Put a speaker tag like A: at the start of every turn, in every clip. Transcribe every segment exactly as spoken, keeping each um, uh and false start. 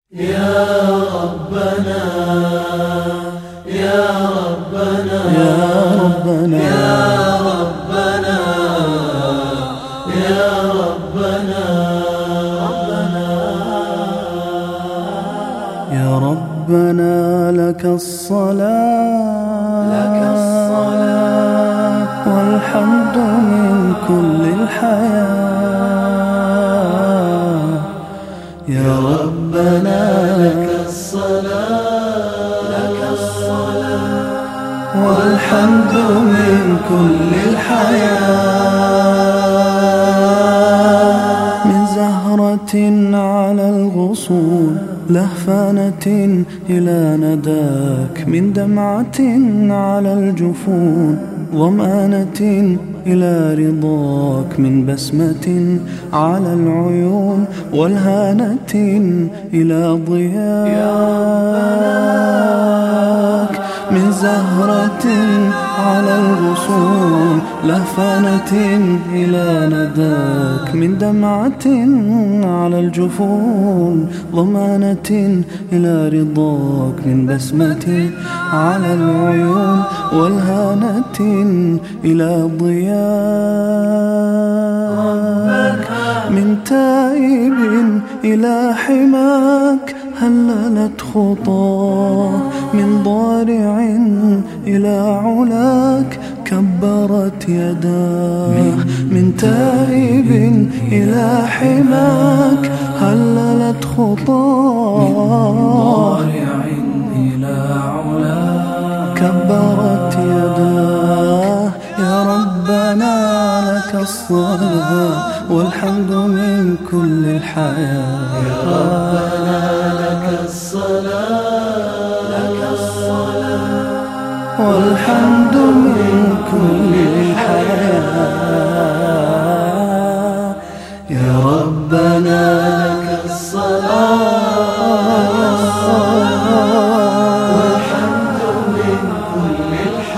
A: يا ربنا يا ربنا
B: يا ربنا
A: يا ربنا يا ربنا
B: يا ربنا لك الصلاة
A: لك الصلاة
B: والحمد من كل الحياة.
A: يا ربنا لك الصلاة لك الصلاة والحمد من كل الحياة.
B: من زهرة على الغصون لهفانة إلى نداك، من دمعة على الجفون ضمانة إلى رضاك، من بسمة على العيون والهانة إلى ضياك. من زهرة على الغصون لهفانة إلى نداك، من دمعة على الجفون ضمانة إلى رضاك، من بسمة على العيون والهانة إلى ضياك. من تائب إلى حماك هللت خطاه، من ضارع إلى علاك كبرت يداه. من تائب إلى حماك هللت خطاه،
A: من ضارع إلى علاك
B: كبرت يداه. يا ربنا لك الصلاة والحمد من كل الحياة.
A: يا ربنا لك الصلاة لك الصلاة
B: والحمد من كل الحياة.
A: يا ربنا لك الصلاة والحمد من كل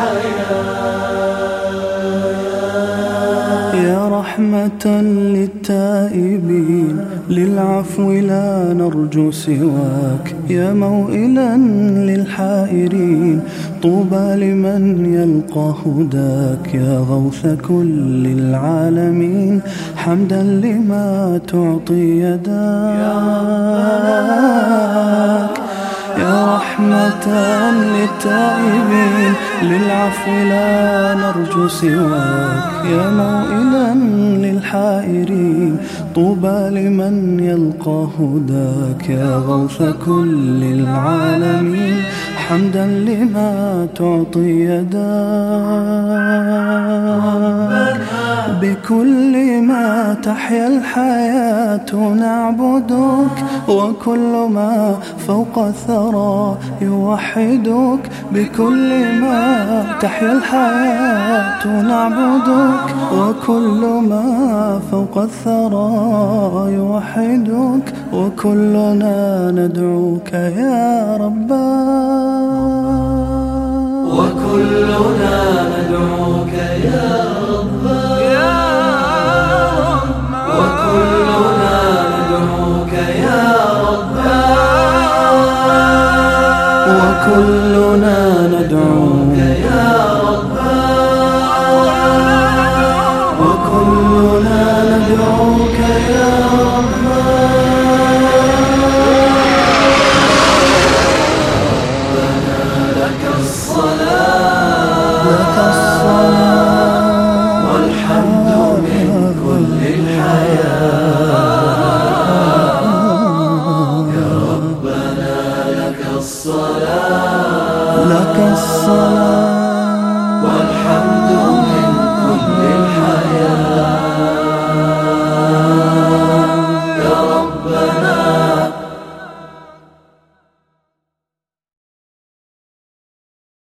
A: الحياة.
B: يا رحمة للتائبين للعفو لا نرجو سواك، يا موئلا للحائرين طوبى لمن يلقى هداك. يا غوث كل العالمين حمدا لما تعطي يداك. يا رحمة للتائبين للعفو لا نرجو سواك، يا موئلا للحائرين طوبى لمن يلقى هداك. يا غوث كل العالمين حمدا لما تعطي يداك. بكل ما تحيا الحياة نعبدك، وكل ما فوق الثرى يوحدك. بكل ما تحيا الحياة نعبدك، وكل ما فوق الثرى يوحدك. وكلنا ندعوك يا ربنا،
A: وكلنا ندعوك يا ربنا، وكلنا ندعوك يا ربنا،
B: وكلنا ندعوك
A: يا ربنا، وكلنا ندعوك يا ربنا. لك الصلاة
B: لك الصلاة
A: والحمد من كل الحياة. يا ربنا لك الصلاة
B: لك الصلاة
A: والحمد من كل الحياة.